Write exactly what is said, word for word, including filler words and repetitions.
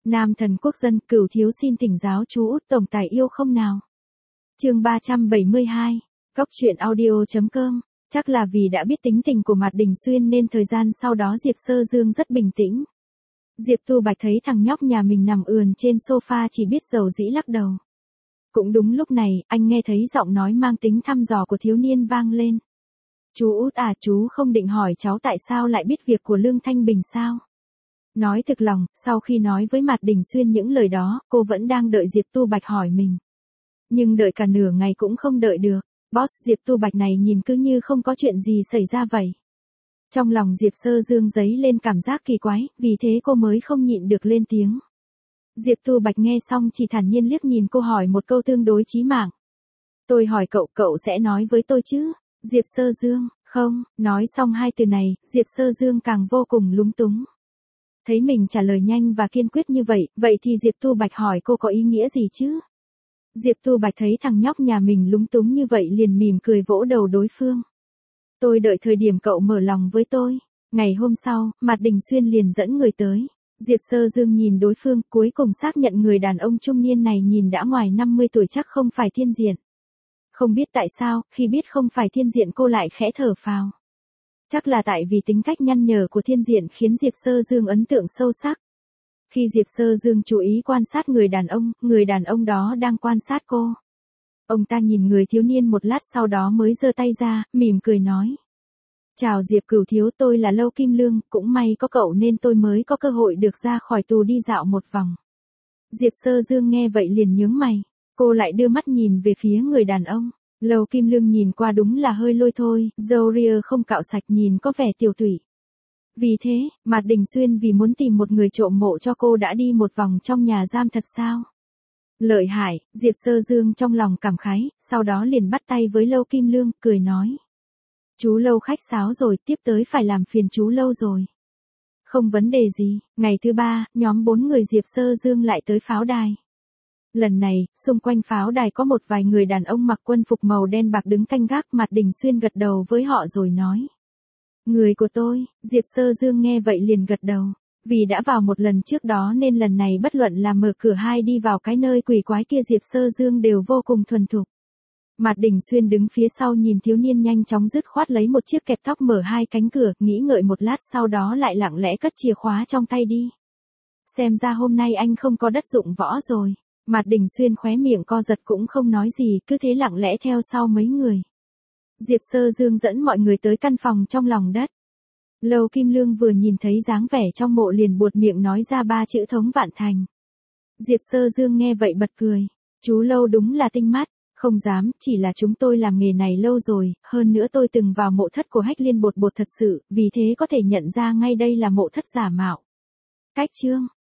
Nam thần quốc dân, Cửu thiếu xin thỉnh giáo chú Út tổng tài yêu không nào. Chương ba trăm bảy mươi hai, Cóc truyện audio chấm com. Chắc là vì đã biết tính tình của Mạt Đình Xuyên nên thời gian sau đó Diệp Sơ Dương rất bình tĩnh. Diệp Tu Bạch thấy thằng nhóc nhà mình nằm ườn trên sofa chỉ biết dầu dĩ lắc đầu. Cũng đúng lúc này, anh nghe thấy giọng nói mang tính thăm dò của thiếu niên vang lên. Chú Út à, chú không định hỏi cháu tại sao lại biết việc của Lương Thanh Bình sao? Nói thực lòng, sau khi nói với Mạt Đình Xuyên những lời đó, cô vẫn đang đợi Diệp Tu Bạch hỏi mình. Nhưng đợi cả nửa ngày cũng không đợi được. Boss Diệp Tu Bạch này nhìn cứ như không có chuyện gì xảy ra vậy. Trong lòng Diệp Sơ Dương dấy lên cảm giác kỳ quái, vì thế cô mới không nhịn được lên tiếng. Diệp Tu Bạch nghe xong chỉ thản nhiên liếc nhìn cô hỏi một câu tương đối chí mạng. Tôi hỏi cậu, cậu sẽ nói với tôi chứ? Diệp Sơ Dương, không, nói xong hai từ này, Diệp Sơ Dương càng vô cùng lúng túng. Thấy mình trả lời nhanh và kiên quyết như vậy, vậy thì Diệp Tu Bạch hỏi cô có ý nghĩa gì chứ? Diệp Tu Bạch thấy thằng nhóc nhà mình lúng túng như vậy liền mỉm cười vỗ đầu đối phương. Tôi đợi thời điểm cậu mở lòng với tôi. Ngày hôm sau, Mạt Đình Xuyên liền dẫn người tới. Diệp Sơ Dương nhìn đối phương, cuối cùng xác nhận người đàn ông trung niên này nhìn đã ngoài năm mươi tuổi chắc không phải thiên diện. Không biết tại sao, khi biết không phải thiên diện cô lại khẽ thở phào. Chắc là tại vì tính cách nhăn nhở của thiên diện khiến Diệp Sơ Dương ấn tượng sâu sắc. Khi Diệp Sơ Dương chú ý quan sát người đàn ông, người đàn ông đó đang quan sát cô. Ông ta nhìn người thiếu niên một lát sau đó mới giơ tay ra, mỉm cười nói. Chào Diệp Cửu thiếu, tôi là Lâu Kim Lương, cũng may có cậu nên tôi mới có cơ hội được ra khỏi tù đi dạo một vòng. Diệp Sơ Dương nghe vậy liền nhướng mày, cô lại đưa mắt nhìn về phía người đàn ông. Lâu Kim Lương nhìn qua đúng là hơi lôi thôi, râu ria không cạo sạch nhìn có vẻ tiểu tụy. Vì thế, Mạt Đình Xuyên vì muốn tìm một người trộm mộ cho cô đã đi một vòng trong nhà giam thật sao? Lợi hại, Diệp Sơ Dương trong lòng cảm khái, sau đó liền bắt tay với Lâu Kim Lương, cười nói. Chú Lâu khách sáo rồi, tiếp tới phải làm phiền chú Lâu rồi. Không vấn đề gì, ngày thứ ba, nhóm bốn người Diệp Sơ Dương lại tới pháo đài. Lần này, xung quanh pháo đài có một vài người đàn ông mặc quân phục màu đen bạc đứng canh gác. Mạt Đình Xuyên gật đầu với họ rồi nói. Người của tôi, Diệp Sơ Dương nghe vậy liền gật đầu. Vì đã vào một lần trước đó nên lần này bất luận là mở cửa hay đi vào cái nơi quỷ quái kia Diệp Sơ Dương đều vô cùng thuần thục. Mạt Đình Xuyên đứng phía sau nhìn thiếu niên nhanh chóng dứt khoát lấy một chiếc kẹp tóc mở hai cánh cửa, nghĩ ngợi một lát sau đó lại lặng lẽ cất chìa khóa trong tay đi. Xem ra hôm nay anh không có đất dụng võ rồi. Mạt Đình Xuyên khóe miệng co giật cũng không nói gì, cứ thế lặng lẽ theo sau mấy người. Diệp Sơ Dương dẫn mọi người tới căn phòng trong lòng đất. Lâu Kim Lương vừa nhìn thấy dáng vẻ trong mộ liền buột miệng nói ra ba chữ Thống Vạn Thành. Diệp Sơ Dương nghe vậy bật cười. Chú Lâu đúng là tinh mắt, không dám, chỉ là chúng tôi làm nghề này lâu rồi, hơn nữa tôi từng vào mộ thất của Hách Liên Bột Bột thật sự, vì thế có thể nhận ra ngay đây là mộ thất giả mạo. Cách chương